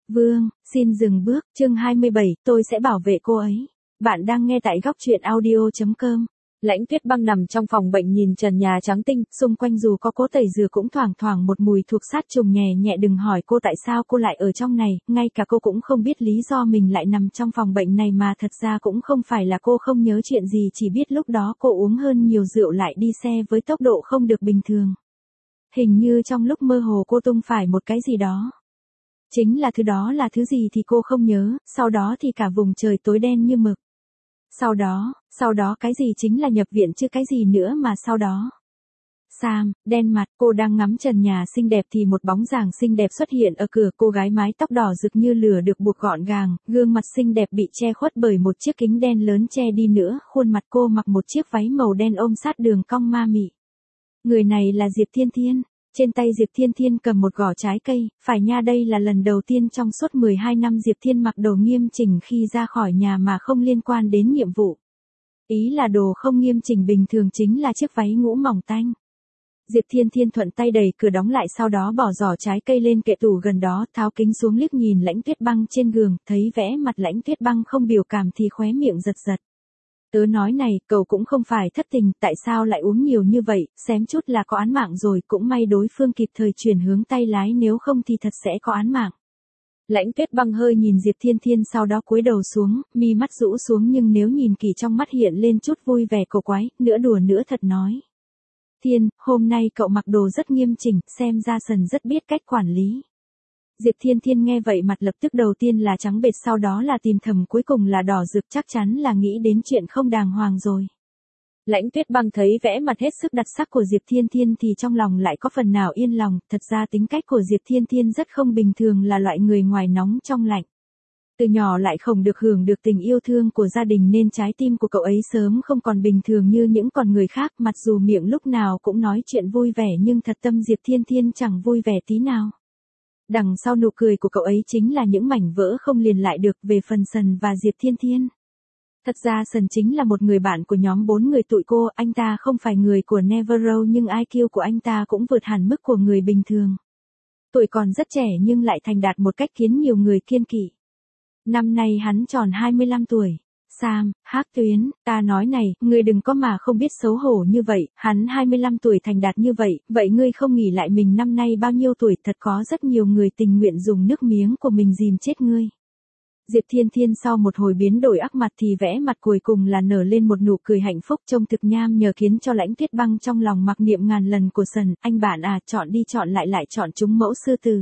Vương, xin dừng bước, chương 27, tôi sẽ bảo vệ cô ấy. Bạn đang nghe tại góc truyện audio.com. Lãnh Tuyết Băng nằm trong phòng bệnh nhìn trần nhà trắng tinh, xung quanh dù có cố tẩy rửa cũng thoảng thoảng một mùi thuộc sát trùng nhẹ nhẹ. Đừng hỏi cô tại sao cô lại ở trong này, ngay cả cô cũng không biết lý do mình lại nằm trong phòng bệnh này, mà thật ra cũng không phải là cô không nhớ chuyện gì, chỉ biết lúc đó cô uống hơn nhiều rượu lại đi xe với tốc độ không được bình thường. Hình như trong lúc mơ hồ cô tung phải một cái gì đó. Chính là thứ đó là thứ gì thì cô không nhớ, sau đó thì cả vùng trời tối đen như mực. Sau đó cái gì chính là nhập viện chứ cái gì nữa mà sau đó. Sam, đen mặt, cô đang ngắm trần nhà xinh đẹp thì một bóng dáng xinh đẹp xuất hiện ở cửa. Cô gái mái tóc đỏ rực như lửa được buộc gọn gàng, gương mặt xinh đẹp bị che khuất bởi một chiếc kính đen lớn che đi nữa. Khuôn mặt cô mặc một chiếc váy màu đen ôm sát đường cong ma mị. Người này là Diệp Thiên Thiên. Trên tay Diệp Thiên Thiên cầm một gỏ trái cây, phải nha, đây là lần đầu tiên trong suốt 12 năm Diệp Thiên mặc đồ nghiêm chỉnh khi ra khỏi nhà mà không liên quan đến nhiệm vụ. Ý là đồ không nghiêm chỉnh bình thường chính là chiếc váy ngũ mỏng tanh. Diệp Thiên Thiên thuận tay đẩy cửa đóng lại, sau đó bỏ giỏ trái cây lên kệ tủ gần đó, tháo kính xuống liếc nhìn Lãnh Tuyết Băng trên gương, thấy vẽ mặt Lãnh Tuyết Băng không biểu cảm thì khóe miệng giật giật. Tớ nói này, cậu cũng không phải thất tình, tại sao lại uống nhiều như vậy, xém chút là có án mạng rồi, cũng may đối phương kịp thời chuyển hướng tay lái, nếu không thì thật sẽ có án mạng. Lãnh Tuyết Băng hơi nhìn Diệp Thiên Thiên, sau đó cúi đầu xuống, mi mắt rũ xuống, nhưng nếu nhìn kỹ trong mắt hiện lên chút vui vẻ cổ quái, nửa đùa nửa thật nói. Thiên, hôm nay cậu mặc đồ rất nghiêm chỉnh, xem ra Sần rất biết cách quản lý. Diệp Thiên Thiên nghe vậy mặt lập tức đầu tiên là trắng bệch, sau đó là tìm thầm, cuối cùng là đỏ rực, chắc chắn là nghĩ đến chuyện không đàng hoàng rồi. Lãnh Tuyết Băng thấy vẻ mặt hết sức đặc sắc của Diệp Thiên Thiên thì trong lòng lại có phần nào yên lòng, thật ra tính cách của Diệp Thiên Thiên rất không bình thường, là loại người ngoài nóng trong lạnh. Từ nhỏ lại không được hưởng được tình yêu thương của gia đình nên trái tim của cậu ấy sớm không còn bình thường như những con người khác, mặc dù miệng lúc nào cũng nói chuyện vui vẻ nhưng thật tâm Diệp Thiên Thiên chẳng vui vẻ tí nào. Đằng sau nụ cười của cậu ấy chính là những mảnh vỡ không liền lại được. Về phần Sần và Diệp Thiên Thiên, thật ra Sần chính là một người bạn của nhóm 4 người tụi cô, anh ta không phải người của Neverrow nhưng IQ của anh ta cũng vượt hẳn mức của người bình thường. Tuổi còn rất trẻ nhưng lại thành đạt một cách khiến nhiều người kiêng kỵ. Năm nay hắn tròn 25 tuổi. Sam, Hắc Tuyến, ta nói này, ngươi đừng có mà không biết xấu hổ như vậy, hắn 25 tuổi thành đạt như vậy, vậy ngươi không nghĩ lại mình năm nay bao nhiêu tuổi, thật có rất nhiều người tình nguyện dùng nước miếng của mình dìm chết ngươi. Diệp Thiên Thiên sau một hồi biến đổi ác mặt thì vẽ mặt cuối cùng là nở lên một nụ cười hạnh phúc, trông thực nham nhở khiến cho Lãnh Tuyết Băng trong lòng mặc niệm ngàn lần của Sần, anh bạn à, chọn đi chọn lại chọn chúng mẫu sư tử.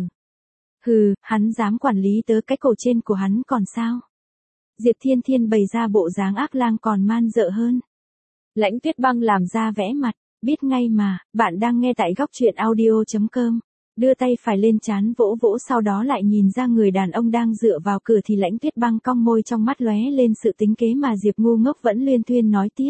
Hừ, hắn dám quản lý tớ, cái cổ trên của hắn còn sao? Diệp Thiên Thiên bày ra bộ dáng ác lang còn man dợ hơn. Lãnh Tuyết Băng làm ra vẽ mặt, biết ngay mà, bạn đang nghe tại góc truyện audio.com. Đưa tay phải lên trán vỗ vỗ, sau đó lại nhìn ra người đàn ông đang dựa vào cửa thì Lãnh Tuyết Băng cong môi, trong mắt lóe lên sự tính kế mà Diệp ngu ngốc vẫn luyên thuyên nói tiếp.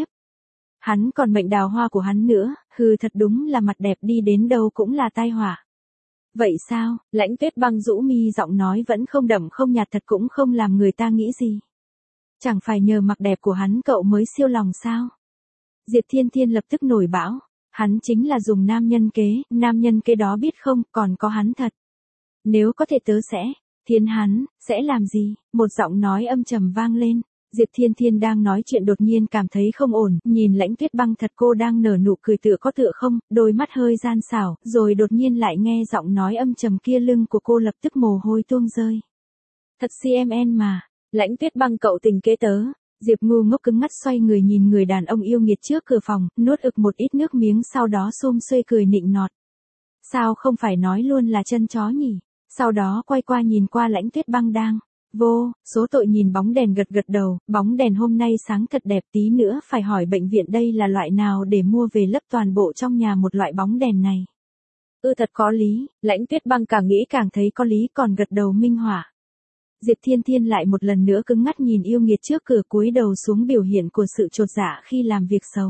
Hắn còn mệnh đào hoa của hắn nữa, hừ, thật đúng là mặt đẹp đi đến đâu cũng là tai họa. Vậy sao? Lãnh Tuyết Băng rũ mi, giọng nói vẫn không đậm không nhạt, thật cũng không làm người ta nghĩ gì. Chẳng phải nhờ mặc đẹp của hắn cậu mới siêu lòng sao? Diệp Thiên Thiên lập tức nổi bão. Hắn chính là dùng nam nhân kế đó biết không, còn có hắn thật. Nếu có thể tớ sẽ, hắn, sẽ làm gì? Một giọng nói âm trầm vang lên. Diệp Thiên Thiên đang nói chuyện đột nhiên cảm thấy không ổn, nhìn Lãnh Tuyết Băng thật, cô đang nở nụ cười tựa có tựa không, đôi mắt hơi gian xảo, rồi đột nhiên lại nghe giọng nói âm trầm kia, lưng của cô lập tức mồ hôi tuôn rơi. Thật CMN mà, Lãnh Tuyết Băng cậu tình kế tớ. Diệp ngu ngốc cứng ngắt xoay người nhìn người đàn ông yêu nghiệt trước cửa phòng, nuốt ực một ít nước miếng, sau đó xum xuê cười nịnh nọt. Sao không phải nói luôn là chân chó nhỉ? Sau đó quay qua nhìn qua Lãnh Tuyết Băng đang vô số tội nhìn bóng đèn, gật gật đầu, bóng đèn hôm nay sáng thật đẹp, tí nữa phải hỏi bệnh viện đây là loại nào để mua về lấp toàn bộ trong nhà một loại bóng đèn này. Thật có lý, Lãnh Tuyết Băng càng nghĩ càng thấy có lý, còn gật đầu minh họa. Diệp Thiên Thiên lại một lần nữa cứng ngắt nhìn yêu nghiệt trước cửa, cúi đầu xuống, biểu hiện của sự chột dạ khi làm việc xấu.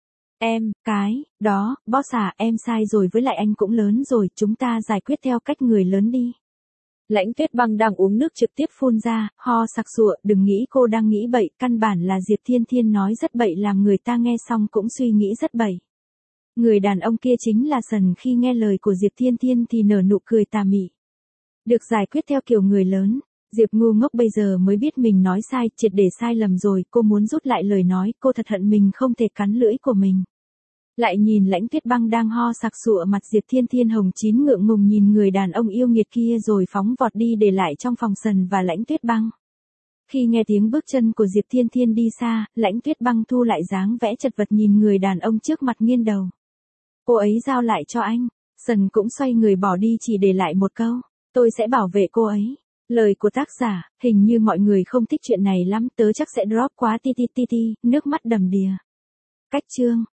Đó, boss à, em sai rồi, với lại anh cũng lớn rồi, chúng ta giải quyết theo cách người lớn đi. Lãnh Tuyết Băng đang uống nước trực tiếp phun ra, ho sặc sụa, đừng nghĩ cô đang nghĩ bậy, căn bản là Diệp Thiên Thiên nói rất bậy, làm người ta nghe xong cũng suy nghĩ rất bậy. Người đàn ông kia chính là Sần, khi nghe lời của Diệp Thiên Thiên thì nở nụ cười tà mị. Được giải quyết theo kiểu người lớn. Diệp ngu ngốc bây giờ mới biết mình nói sai, triệt để sai lầm rồi, cô muốn rút lại lời nói, cô thật hận mình không thể cắn lưỡi của mình. Lại nhìn Lãnh Tuyết Băng đang ho sặc sụa mặt, Diệp Thiên Thiên hồng chín ngượng ngùng nhìn người đàn ông yêu nghiệt kia rồi phóng vọt đi để lại trong phòng Sần và Lãnh Tuyết Băng. Khi nghe tiếng bước chân của Diệp Thiên Thiên đi xa, Lãnh Tuyết Băng thu lại dáng vẽ chật vật nhìn người đàn ông trước mặt nghiêng đầu. Cô ấy giao lại cho anh. Sần cũng xoay người bỏ đi chỉ để lại một câu. Tôi sẽ bảo vệ cô ấy. Lời của tác giả, hình như mọi người không thích chuyện này lắm, tớ chắc sẽ drop quá ti ti ti ti, nước mắt đầm đìa. Cách chương.